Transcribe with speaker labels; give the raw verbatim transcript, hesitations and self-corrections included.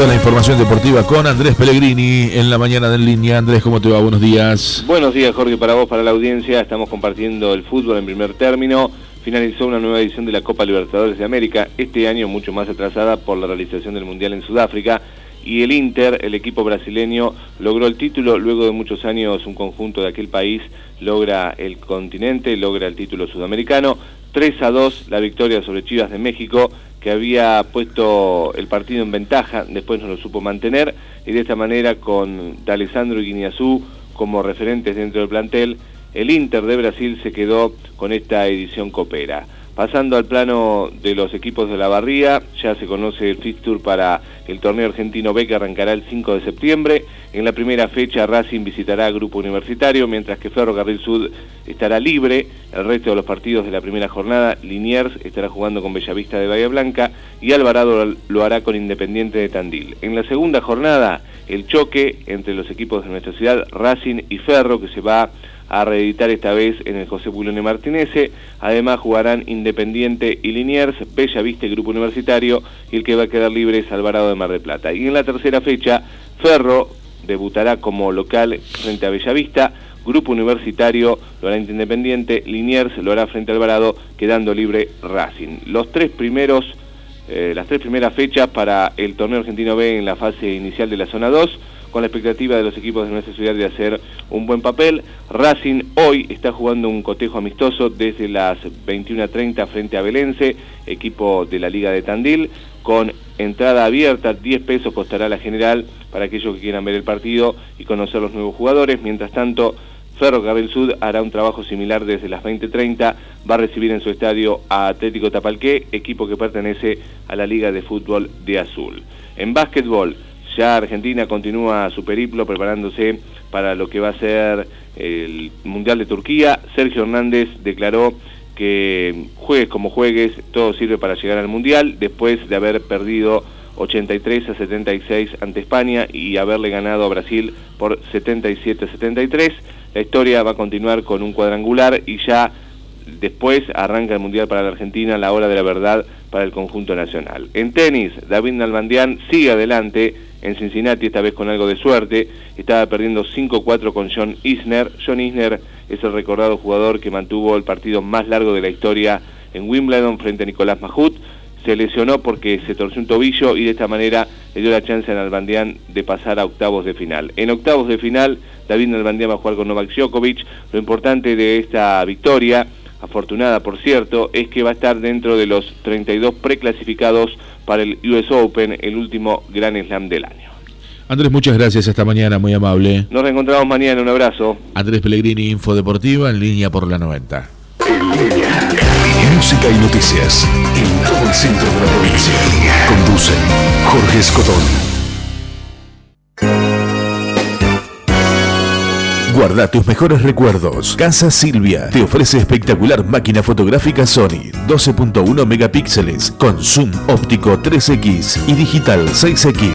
Speaker 1: la información deportiva con Andrés Pellegrini en la mañana de En Línea. Andrés, ¿cómo te va? Buenos días.
Speaker 2: Buenos días, Jorge, para vos, para la audiencia. Estamos compartiendo el fútbol en primer término. Finalizó una nueva edición de la Copa Libertadores de América, este año mucho más atrasada por la realización del Mundial en Sudáfrica. Y el Inter, el equipo brasileño, logró el título. Luego de muchos años, un conjunto de aquel país logra el continente, logra el título sudamericano. tres a dos la victoria sobre Chivas de México, que había puesto el partido en ventaja, después no lo supo mantener, y de esta manera, con D'Alessandro y Guiñazú como referentes dentro del plantel, el Inter de Brasil se quedó con esta edición copera. Pasando al plano de los equipos de la Barría, ya se conoce el fixture para el torneo argentino B, que arrancará el cinco de septiembre. En la primera fecha Racing visitará a Grupo Universitario, mientras que Ferrocarril Sud estará libre. El resto de los partidos de la primera jornada, Liniers estará jugando con Bellavista de Bahía Blanca y Alvarado lo hará con Independiente de Tandil. En la segunda jornada, el choque entre los equipos de nuestra ciudad, Racing y Ferro, que se va a reeditar esta vez en el José Pulone Martinese. Además jugarán Independiente y Liniers, Bellavista y Grupo Universitario, y el que va a quedar libre es Alvarado de Mar del Plata. Y en la tercera fecha, Ferro debutará como local frente a Bellavista, Grupo Universitario lo hará Independiente, Liniers lo hará frente a Alvarado, quedando libre Racing. Los tres primeros, eh, las tres primeras fechas para el torneo argentino B en la fase inicial de la zona dos, con la expectativa de los equipos de nuestra ciudad de hacer un buen papel. Racing hoy está jugando un cotejo amistoso desde las veintiuna treinta frente a Belense, equipo de la Liga de Tandil, con entrada abierta, diez pesos costará la general para aquellos que quieran ver el partido y conocer los nuevos jugadores. Mientras tanto, Ferrocarril Sud hará un trabajo similar desde las veinte treinta, va a recibir en su estadio a Atlético Tapalqué, equipo que pertenece a la Liga de Fútbol de Azul. En básquetbol, ya Argentina continúa su periplo preparándose para lo que va a ser el Mundial de Turquía. Sergio Hernández declaró que juegues como juegues, todo sirve para llegar al Mundial, después de haber perdido ochenta y tres a setenta y seis ante España y haberle ganado a Brasil por setenta y siete a setenta y tres. La historia va a continuar con un cuadrangular y ya después arranca el Mundial para la Argentina, la hora de la verdad para el conjunto nacional. En tenis, David Nalbandián sigue adelante en Cincinnati, esta vez con algo de suerte. Estaba perdiendo cinco cuatro con John Isner. John Isner es el recordado jugador que mantuvo el partido más largo de la historia en Wimbledon frente a Nicolás Mahut. Se lesionó porque se torció un tobillo y de esta manera le dio la chance a Nalbandián de pasar a octavos de final. En octavos de final, David Nalbandián va a jugar con Novak Djokovic. Lo importante de esta victoria, afortunada por cierto, es que va a estar dentro de los treinta y dos preclasificados para el U S Open, el último Grand Slam del año.
Speaker 1: Andrés, muchas gracias, esta mañana, muy amable.
Speaker 2: Nos reencontramos mañana, un abrazo.
Speaker 1: Andrés Pellegrini, Info Deportiva, En Línea por la noventa.
Speaker 3: En Línea. Música y noticias en todo el centro de la provincia. Conduce Jorge Escotón. Guarda tus mejores recuerdos. Casa Silvia te ofrece espectacular máquina fotográfica Sony doce punto uno megapíxeles con zoom óptico tres equis y digital seis equis.